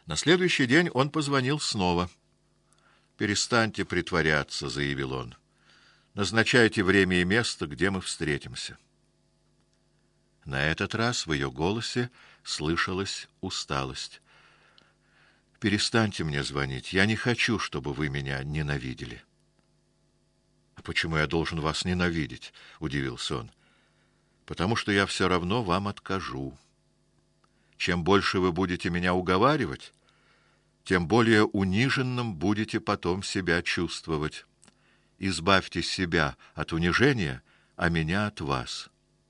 На следующий день он позвонил снова. «Перестаньте притворяться», — заявил он. «Назначайте время и место, где мы встретимся». На этот раз в ее голосе слышалась усталость. «Перестаньте мне звонить. Я не хочу, чтобы вы меня ненавидели». «А почему я должен вас ненавидеть?» — удивился он. «Потому что я все равно вам откажу. Чем больше вы будете меня уговаривать, тем более униженным будете потом себя чувствовать. Избавьте себя от унижения, а меня от вас».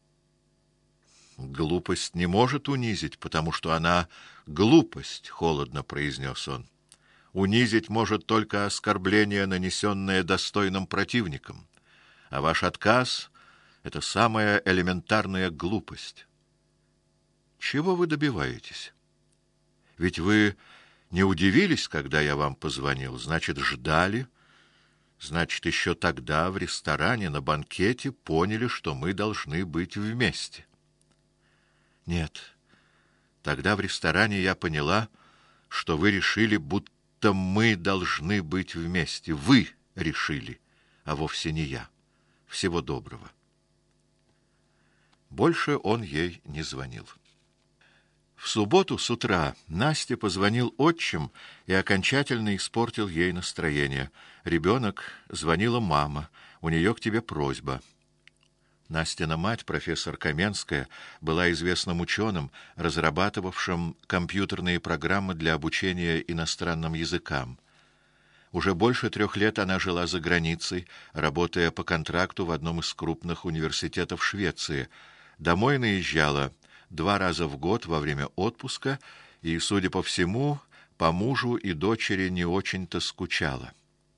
«Глупость не может унизить, потому что она глупость», — холодно произнес он. «Унизить может только оскорбление, нанесенное достойным противником, а ваш отказ — это самая элементарная глупость». «Чего вы добиваетесь? Ведь вы не удивились, когда я вам позвонил, значит, ждали, значит, еще тогда в ресторане на банкете поняли, что мы должны быть вместе». «Нет, тогда в ресторане я поняла, что вы решили, будто мы должны быть вместе. Вы решили, а вовсе не я. Всего доброго». Больше он ей не звонил. В субботу с утра Насте позвонил отчим и окончательно испортил ей настроение. «Ребенок, звонила мама, у нее к тебе просьба». Настина мать, профессор Каменская, была известным ученым, разрабатывавшим компьютерные программы для обучения иностранным языкам. Уже больше 3 лет она жила за границей, работая по контракту в одном из крупных университетов Швеции. Домой наезжала 2 раза в год во время отпуска и, судя по всему, по мужу и дочери не очень-то скучала.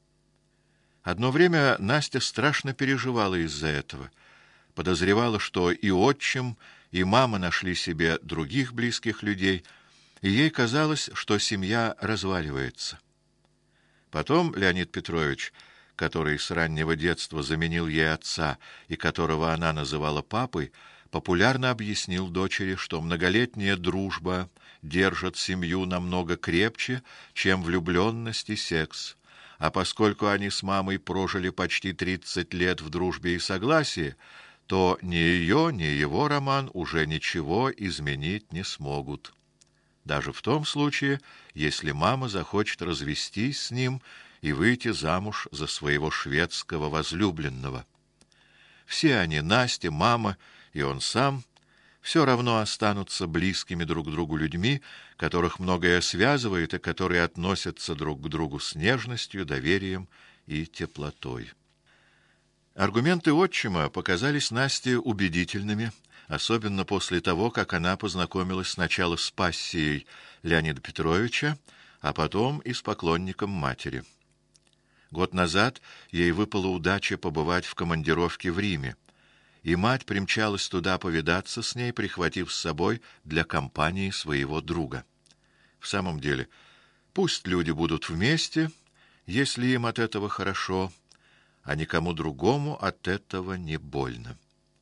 Одно время Настя страшно переживала из-за этого. Подозревала, что и отчим, и мама нашли себе других близких людей, и ей казалось, что семья разваливается. Потом Леонид Петрович, который с раннего детства заменил ей отца и которого она называла папой, популярно объяснил дочери, что многолетняя дружба держит семью намного крепче, чем влюбленность и секс, а поскольку они с мамой прожили почти 30 лет в дружбе и согласии, то ни ее, ни его роман уже ничего изменить не смогут. Даже в том случае, если мама захочет развестись с ним и выйти замуж за своего шведского возлюбленного. Все они, Настя, мама и он сам, все равно останутся близкими друг другу людьми, которых многое связывает и которые относятся друг к другу с нежностью, доверием и теплотой. Аргументы отчима показались Насте убедительными, особенно после того, как она познакомилась сначала с пассией Леонида Петровича, а потом и с поклонником матери. Год назад ей выпала удача побывать в командировке в Риме, и мать примчалась туда повидаться с ней, прихватив с собой для компании своего друга. В самом деле, пусть люди будут вместе, если им от этого хорошо, а никому другому от этого не больно.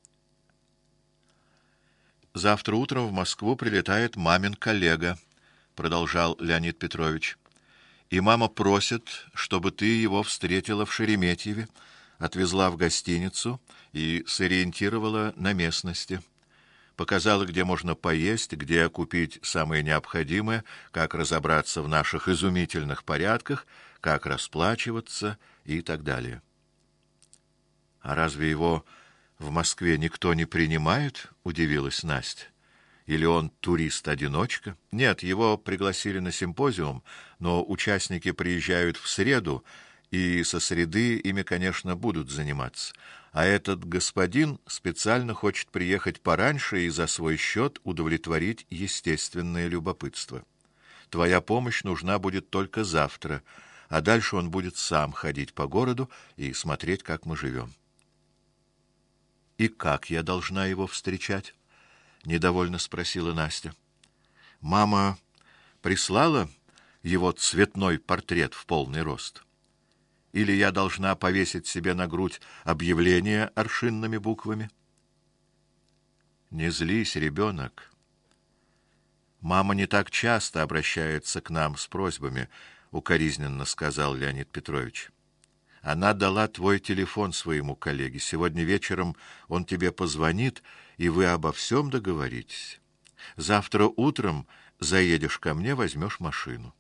«Завтра утром в Москву прилетает мамин коллега», — продолжал Леонид Петрович. «И мама просит, чтобы ты его встретила в Шереметьеве, отвезла в гостиницу и сориентировала на местности. Показала, где можно поесть, где купить самое необходимое, как разобраться в наших изумительных порядках, как расплачиваться и так далее». «А разве его в Москве никто не принимает?» — удивилась Настя. «Или он турист-одиночка?» «Нет, его пригласили на симпозиум, но участники приезжают в среду, и со среды ими, конечно, будут заниматься. А этот господин специально хочет приехать пораньше и за свой счет удовлетворить естественное любопытство. Твоя помощь нужна будет только завтра, а дальше он будет сам ходить по городу и смотреть, как мы живем». «И как я должна его встречать?» — недовольно спросила Настя. «Мама прислала его цветной портрет в полный рост? Или я должна повесить себе на грудь объявление аршинными буквами?» «Не злись, ребенок. Мама не так часто обращается к нам с просьбами, укоризненно сказал Леонид Петрович. Она дала твой телефон своему коллеге. Сегодня вечером он тебе позвонит, и вы обо всем договоритесь. Завтра утром заедешь ко мне, возьмешь машину.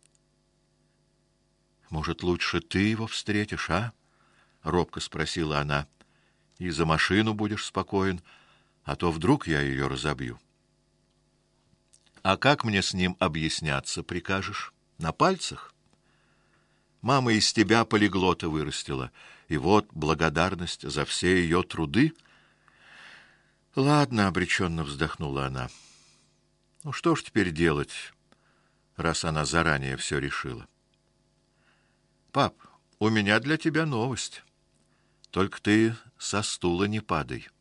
Может, лучше ты его встретишь, а? Робко спросила она. И за машину будешь спокоен, а то вдруг я ее разобью. А как мне с ним объясняться прикажешь? На пальцах? Мама из тебя полиглота вырастила, и вот благодарность за все ее труды. Ладно, обреченно вздохнула она. Ну что ж теперь делать, раз она заранее все решила? Пап, у меня для тебя новость. Только ты со стула не падай.